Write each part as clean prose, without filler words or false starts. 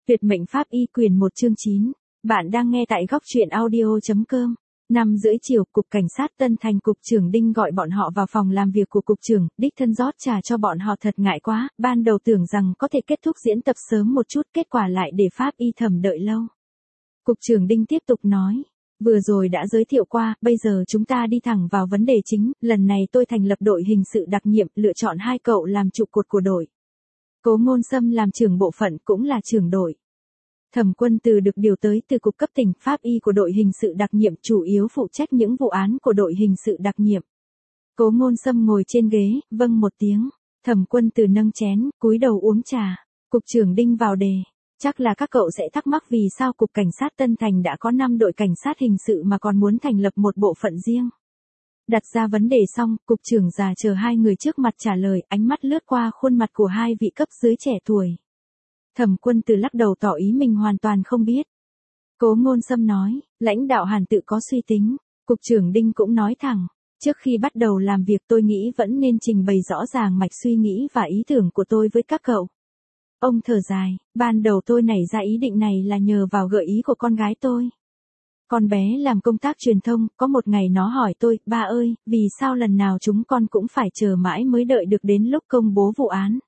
Tuyệt mệnh pháp y quyền 1 chương 9. Bạn đang nghe tại góc truyện audio.com. 5:30 chiều, Cục Cảnh sát Tân Thành Cục trưởng Đinh gọi bọn họ vào phòng làm việc của Cục trưởng, đích thân rót trà cho bọn họ thật ngại quá, ban đầu tưởng rằng có thể kết thúc diễn tập sớm một chút, kết quả lại để pháp y thẩm đợi lâu. Cục trưởng Đinh tiếp tục nói. Vừa rồi đã giới thiệu qua, bây giờ chúng ta đi thẳng vào vấn đề chính, lần này tôi thành lập đội hình sự đặc nhiệm, lựa chọn 2 cậu làm trụ cột của đội. Cố Ngôn Sâm làm trưởng bộ phận cũng là trưởng đội. Thẩm Quân Từ được điều tới từ cục cấp tỉnh, pháp y của đội hình sự đặc nhiệm chủ yếu phụ trách những vụ án của đội hình sự đặc nhiệm. Cố Ngôn Sâm ngồi trên ghế, vâng một tiếng. Thẩm Quân Từ nâng chén, cúi đầu uống trà. Cục trưởng Đinh vào đề. Chắc là các cậu sẽ thắc mắc vì sao Cục Cảnh sát Tân Thành đã có 5 đội cảnh sát hình sự mà còn muốn thành lập một bộ phận riêng. Đặt ra vấn đề xong, cục trưởng già chờ 2 người trước mặt trả lời, ánh mắt lướt qua khuôn mặt của 2 vị cấp dưới trẻ tuổi. Thẩm Quân Từ lắc đầu tỏ ý mình hoàn toàn không biết. Cố Ngôn Sâm nói, lãnh đạo Hàn tự có suy tính. Cục trưởng Đinh cũng nói thẳng, trước khi bắt đầu làm việc tôi nghĩ vẫn nên trình bày rõ ràng mạch suy nghĩ và ý tưởng của tôi với các cậu. Ông thở dài, ban đầu tôi nảy ra ý định này là nhờ vào gợi ý của con gái tôi. Con bé làm công tác truyền thông, có một ngày nó hỏi tôi, ba ơi, vì sao lần nào chúng con cũng phải chờ mãi mới đợi được đến lúc công bố vụ án.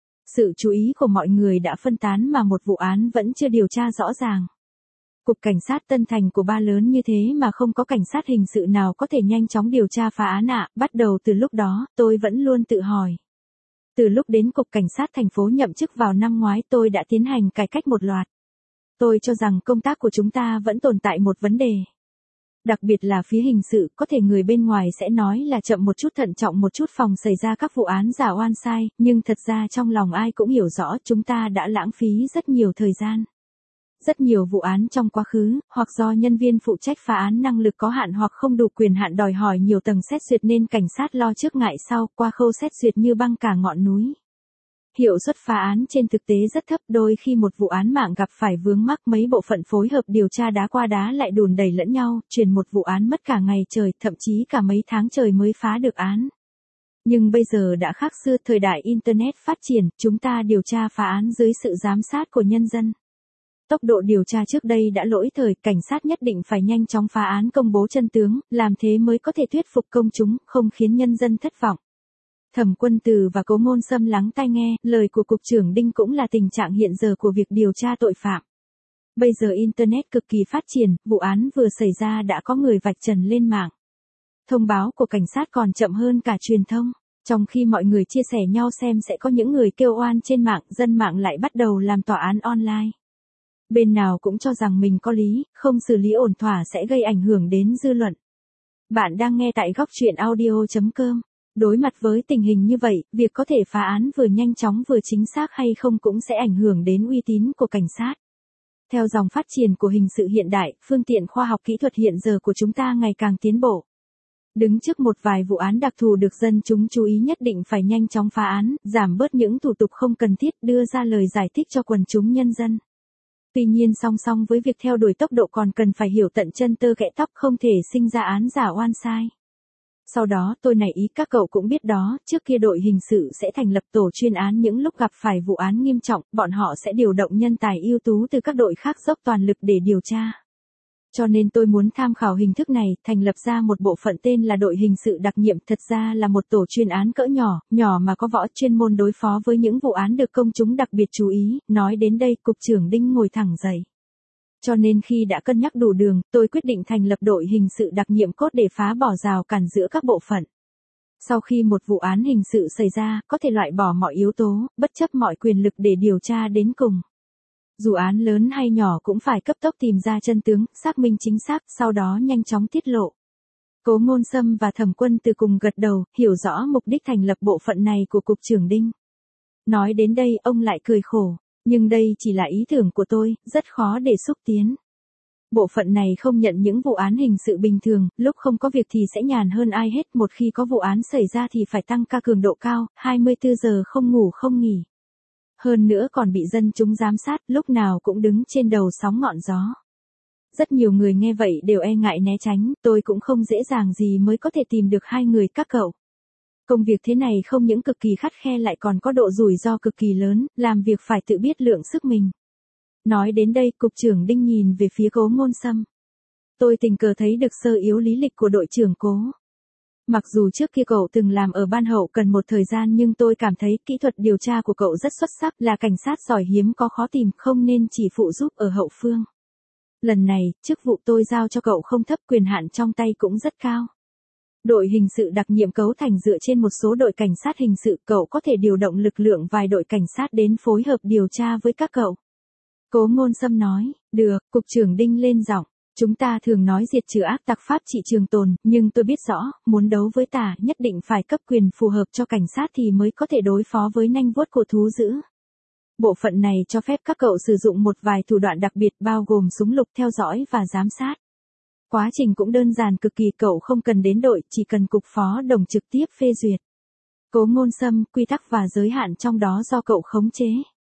Sự chú ý của mọi người đã phân tán mà một vụ án vẫn chưa điều tra rõ ràng. Cục Cảnh sát Tân Thành của ba lớn như thế mà không có cảnh sát hình sự nào có thể nhanh chóng điều tra phá án ạ. Bắt đầu từ lúc đó, tôi vẫn luôn tự hỏi. Từ lúc đến Cục Cảnh sát thành phố nhậm chức vào năm ngoái tôi đã tiến hành cải cách một loạt. Tôi cho rằng công tác của chúng ta vẫn tồn tại một vấn đề. Đặc biệt là phía hình sự, có thể người bên ngoài sẽ nói là chậm một chút, thận trọng một chút phòng xảy ra các vụ án giả oan sai, nhưng thật ra trong lòng ai cũng hiểu rõ chúng ta đã lãng phí rất nhiều thời gian. Rất nhiều vụ án trong quá khứ, hoặc do nhân viên phụ trách phá án năng lực có hạn hoặc không đủ quyền hạn đòi hỏi nhiều tầng xét duyệt nên cảnh sát lo trước ngại sau, qua khâu xét duyệt như băng cả ngọn núi. Hiệu suất phá án trên thực tế rất thấp, đôi khi một vụ án mạng gặp phải vướng mắc mấy bộ phận phối hợp điều tra đá qua đá lại đùn đẩy lẫn nhau, truyền một vụ án mất cả ngày trời, thậm chí cả mấy tháng trời mới phá được án. Nhưng bây giờ đã khác xưa, thời đại Internet phát triển, chúng ta điều tra phá án dưới sự giám sát của nhân dân. Tốc độ điều tra trước đây đã lỗi thời, cảnh sát nhất định phải nhanh chóng phá án công bố chân tướng, làm thế mới có thể thuyết phục công chúng, không khiến nhân dân thất vọng. Thẩm Quân Từ và Cố Ngôn Sâm lắng tai nghe, lời của Cục trưởng Đinh cũng là tình trạng hiện giờ của việc điều tra tội phạm. Bây giờ Internet cực kỳ phát triển, vụ án vừa xảy ra đã có người vạch trần lên mạng. Thông báo của cảnh sát còn chậm hơn cả truyền thông. Trong khi mọi người chia sẻ nhau xem sẽ có những người kêu oan trên mạng, dân mạng lại bắt đầu làm tòa án online. Bên nào cũng cho rằng mình có lý, không xử lý ổn thỏa sẽ gây ảnh hưởng đến dư luận. Bạn đang nghe tại góc truyện audio.com. Đối mặt với tình hình như vậy, việc có thể phá án vừa nhanh chóng vừa chính xác hay không cũng sẽ ảnh hưởng đến uy tín của cảnh sát. Theo dòng phát triển của hình sự hiện đại, phương tiện khoa học kỹ thuật hiện giờ của chúng ta ngày càng tiến bộ. Đứng trước một vài vụ án đặc thù được dân chúng chú ý nhất định phải nhanh chóng phá án, giảm bớt những thủ tục không cần thiết, đưa ra lời giải thích cho quần chúng nhân dân. Tuy nhiên song song với việc theo đuổi tốc độ còn cần phải hiểu tận chân tơ kẽ tóc, không thể sinh ra án giả oan sai. Sau đó tôi nảy ý các cậu cũng biết đó, trước kia đội hình sự sẽ thành lập tổ chuyên án, những lúc gặp phải vụ án nghiêm trọng, bọn họ sẽ điều động nhân tài ưu tú từ các đội khác dốc toàn lực để điều tra. Cho nên tôi muốn tham khảo hình thức này, thành lập ra một bộ phận tên là đội hình sự đặc nhiệm, thật ra là một tổ chuyên án cỡ nhỏ, nhỏ mà có võ chuyên môn đối phó với những vụ án được công chúng đặc biệt chú ý. Nói đến đây, Cục trưởng Đinh ngồi thẳng dậy. Cho nên khi đã cân nhắc đủ đường, tôi quyết định thành lập đội hình sự đặc nhiệm cốt để phá bỏ rào cản giữa các bộ phận. Sau khi một vụ án hình sự xảy ra, có thể loại bỏ mọi yếu tố, bất chấp mọi quyền lực để điều tra đến cùng. Dù án lớn hay nhỏ cũng phải cấp tốc tìm ra chân tướng, xác minh chính xác, sau đó nhanh chóng tiết lộ. Cố Ngôn Sâm và Thẩm Quân Từ cùng gật đầu, hiểu rõ mục đích thành lập bộ phận này của Cục trưởng Đinh. Nói đến đây, ông lại cười khổ. Nhưng đây chỉ là ý tưởng của tôi, rất khó để xúc tiến. Bộ phận này không nhận những vụ án hình sự bình thường, lúc không có việc thì sẽ nhàn hơn ai hết, một khi có vụ án xảy ra thì phải tăng ca cường độ cao, 24 giờ không ngủ không nghỉ. Hơn nữa còn bị dân chúng giám sát, lúc nào cũng đứng trên đầu sóng ngọn gió. Rất nhiều người nghe vậy đều e ngại né tránh, tôi cũng không dễ dàng gì mới có thể tìm được 2 người các cậu. Công việc thế này không những cực kỳ khắt khe lại còn có độ rủi ro cực kỳ lớn, làm việc phải tự biết lượng sức mình. Nói đến đây, cục trưởng Đinh nhìn về phía Cố Ngôn Sâm. Tôi tình cờ thấy được sơ yếu lý lịch của đội trưởng Cố. Mặc dù trước kia cậu từng làm ở ban hậu cần một thời gian nhưng tôi cảm thấy kỹ thuật điều tra của cậu rất xuất sắc, là cảnh sát giỏi hiếm có khó tìm, không nên chỉ phụ giúp ở hậu phương. Lần này, chức vụ tôi giao cho cậu không thấp, quyền hạn trong tay cũng rất cao. Đội hình sự đặc nhiệm cấu thành dựa trên một số đội cảnh sát hình sự, cậu có thể điều động lực lượng vài đội cảnh sát đến phối hợp điều tra với các cậu. Cố Ngôn Sâm nói, được, cục trưởng Đinh lên giọng. Chúng ta thường nói diệt trừ ác tặc pháp trị trường tồn, nhưng tôi biết rõ, muốn đấu với tà nhất định phải cấp quyền phù hợp cho cảnh sát thì mới có thể đối phó với nanh vuốt của thú dữ. Bộ phận này cho phép các cậu sử dụng một vài thủ đoạn đặc biệt bao gồm súng lục theo dõi và giám sát. Quá trình cũng đơn giản cực kỳ, cậu không cần đến đội, chỉ cần cục phó đồng trực tiếp phê duyệt. Cố Ngôn Sâm, quy tắc và giới hạn trong đó do cậu khống chế.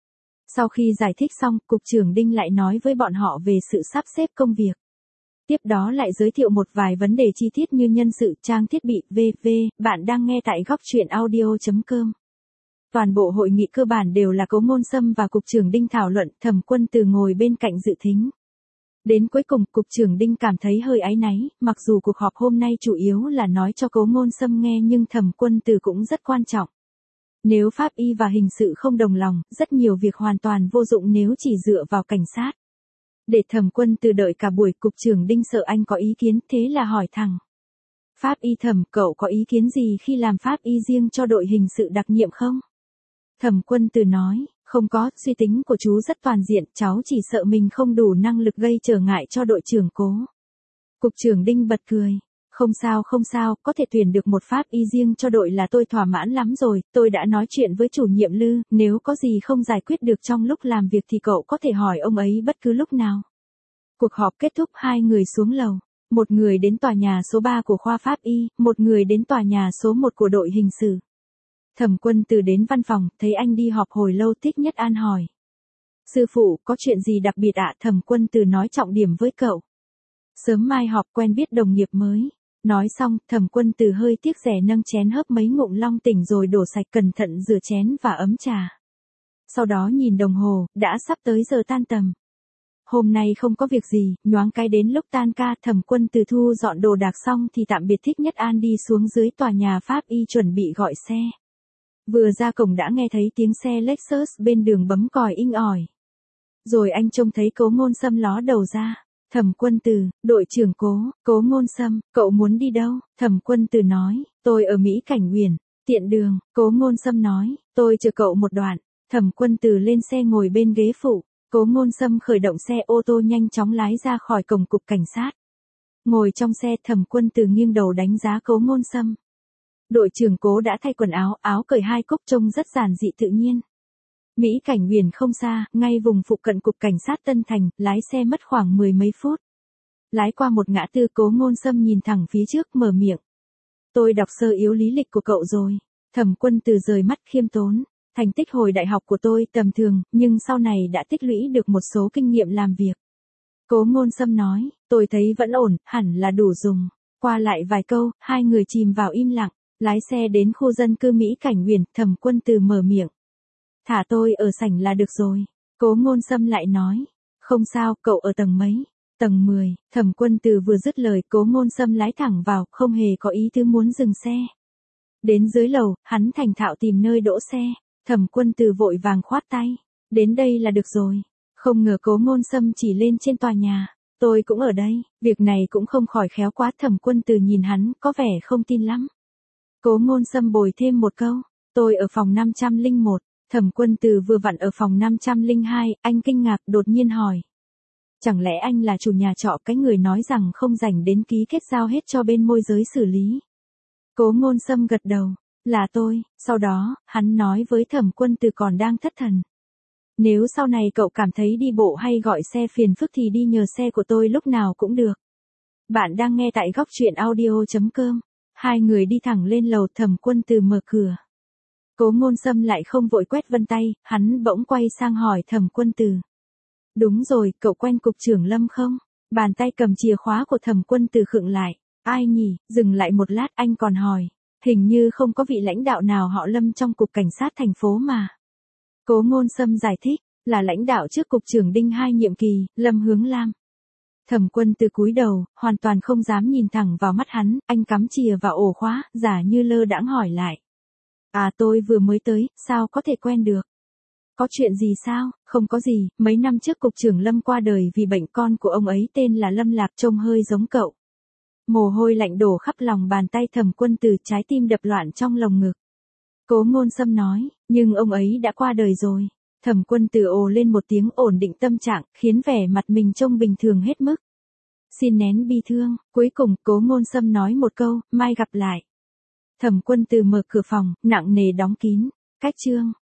Sau khi giải thích xong, cục trưởng Đinh lại nói với bọn họ về sự sắp xếp công việc. Tiếp đó lại giới thiệu một vài vấn đề chi tiết như nhân sự, trang thiết bị, v.v. Bạn đang nghe tại góc truyện audio.com. Toàn bộ hội nghị cơ bản đều là Cố Ngôn Sâm và cục trưởng Đinh thảo luận, Thẩm Quân Từ ngồi bên cạnh dự thính. Đến cuối cùng, cục trưởng Đinh cảm thấy hơi áy náy, mặc dù cuộc họp hôm nay chủ yếu là nói cho Cố Ngôn Sâm nghe nhưng Thẩm Quân Từ cũng rất quan trọng. Nếu pháp y và hình sự không đồng lòng, rất nhiều việc hoàn toàn vô dụng nếu chỉ dựa vào cảnh sát. Để Thẩm Quân Từ đợi cả buổi, cục trưởng Đinh sợ anh có ý kiến, thế là hỏi thẳng. Pháp y Thẩm, cậu có ý kiến gì khi làm pháp y riêng cho đội hình sự đặc nhiệm không? Thẩm Quân Từ nói, không có, suy tính của chú rất toàn diện, cháu chỉ sợ mình không đủ năng lực gây trở ngại cho đội trưởng Cố. Cục trưởng Đinh bật cười. Không sao, có thể tuyển được một pháp y riêng cho đội là tôi thỏa mãn lắm rồi, tôi đã nói chuyện với chủ nhiệm Lư, nếu có gì không giải quyết được trong lúc làm việc thì cậu có thể hỏi ông ấy bất cứ lúc nào. Cuộc họp kết thúc, hai người xuống lầu, một người đến tòa nhà số 3 của khoa pháp y, một người đến tòa nhà số 1 của đội hình sự. Thẩm Quân Từ đến văn phòng, thấy anh đi họp hồi lâu, Thích Nhất An hỏi. Sư phụ, có chuyện gì đặc biệt ạ? Thẩm Quân Từ nói trọng điểm với cậu. Sớm mai họp, quen biết đồng nghiệp mới. Nói xong, Thẩm Quân Từ hơi tiếc rẻ nâng chén hớp mấy ngụm long tỉnh rồi đổ sạch, cẩn thận rửa chén và ấm trà. Sau đó nhìn đồng hồ, đã sắp tới giờ tan tầm. Hôm nay không có việc gì, nhoáng cái đến lúc tan ca, Thẩm Quân Từ thu dọn đồ đạc xong thì tạm biệt Thích Nhất An đi xuống dưới tòa nhà pháp y chuẩn bị gọi xe. Vừa ra cổng đã nghe thấy tiếng xe Lexus bên đường bấm còi inh ỏi. Rồi anh trông thấy Cố Ngôn Sâm ló đầu ra. Thẩm Quân Từ, đội trưởng Cố. Cố Ngôn Sâm, cậu muốn đi đâu? Thẩm Quân Từ nói, tôi ở Mỹ Cảnh Uyển, tiện đường. Cố Ngôn Sâm nói, tôi chờ cậu một đoạn. Thẩm Quân Từ lên xe ngồi bên ghế phụ. Cố Ngôn Sâm khởi động xe ô tô nhanh chóng lái ra khỏi cổng cục cảnh sát. Ngồi trong xe, Thẩm Quân Từ nghiêng đầu đánh giá Cố Ngôn Sâm. Đội trưởng Cố đã thay quần áo, áo cởi 2 cúc trông rất giản dị tự nhiên. Mỹ Cảnh Uyển không xa, ngay vùng phụ cận cục cảnh sát Tân Thành, lái xe mất khoảng 10 mấy phút. Lái qua một ngã tư, Cố Ngôn Sâm nhìn thẳng phía trước, mở miệng. Tôi đọc sơ yếu lý lịch của cậu rồi. Thẩm Quân Từ rời mắt khiêm tốn. Thành tích hồi đại học của tôi tầm thường, nhưng sau này đã tích lũy được một số kinh nghiệm làm việc. Cố Ngôn Sâm nói, tôi thấy vẫn ổn, hẳn là đủ dùng. Qua lại vài câu, hai người chìm vào im lặng. Lái xe đến khu dân cư Mỹ Cảnh Uyển, Thẩm Quân Từ mở miệng. Thả tôi ở sảnh là được rồi. Cố Ngôn Sâm lại nói. Không sao, cậu ở tầng mấy? Tầng 10, Thẩm Quân Từ vừa dứt lời, Cố Ngôn Sâm lái thẳng vào, không hề có ý tứ muốn dừng xe. Đến dưới lầu, hắn thành thạo tìm nơi đỗ xe. Thẩm Quân Từ vội vàng khoát tay. Đến đây là được rồi. Không ngờ Cố Ngôn Sâm chỉ lên trên tòa nhà. Tôi cũng ở đây. Việc này cũng không khỏi khéo quá. Thẩm Quân Từ nhìn hắn, có vẻ không tin lắm. Cố Ngôn Sâm bồi thêm một câu. Tôi ở phòng 501. Thẩm Quân Từ vừa vặn ở phòng 502, anh kinh ngạc đột nhiên hỏi. Chẳng lẽ anh là chủ nhà trọ, cái người nói rằng không rảnh đến ký kết giao hết cho bên môi giới xử lý? Cố Ngôn Sâm gật đầu. Là tôi. Sau đó, hắn nói với Thẩm Quân Từ còn đang thất thần. Nếu sau này cậu cảm thấy đi bộ hay gọi xe phiền phức thì đi nhờ xe của tôi lúc nào cũng được. Bạn đang nghe tại góc truyện audio.com. Hai người đi thẳng lên lầu, Thẩm Quân Từ mở cửa. Cố Ngôn Sâm lại không vội quét vân tay, hắn bỗng quay sang hỏi Thẩm Quân Từ. Đúng rồi, cậu quen cục trưởng Lâm không? Bàn tay cầm chìa khóa của Thẩm Quân Từ khựng lại. Ai nhỉ? Dừng lại một lát, anh còn hỏi. Hình như không có vị lãnh đạo nào họ Lâm trong cục cảnh sát thành phố mà. Cố Ngôn Sâm giải thích. là lãnh đạo trước cục trưởng Đinh 2 nhiệm kỳ, Lâm Hướng Lam. Thẩm Quân Từ cúi đầu, hoàn toàn không dám nhìn thẳng vào mắt hắn, anh cắm chìa vào ổ khóa, giả như lơ đãng hỏi lại. À, tôi vừa mới tới, sao có thể quen được? Có chuyện gì sao? Không có gì, mấy năm trước cục trưởng Lâm qua đời vì bệnh, con của ông ấy tên là Lâm Lạc, trông hơi giống cậu. Mồ hôi lạnh đổ khắp lòng bàn tay Thẩm Quân Từ, trái tim đập loạn trong lồng ngực. Cố Ngôn Sâm nói, nhưng ông ấy đã qua đời rồi. Thẩm Quân Từ ồ lên một tiếng, ổn định tâm trạng, khiến vẻ mặt mình trông bình thường hết mức. Xin nén bi thương, cuối cùng Cố Ngôn Sâm nói một câu, mai gặp lại. Thẩm Quân Từ mở cửa phòng, nặng nề đóng kín. Cách chương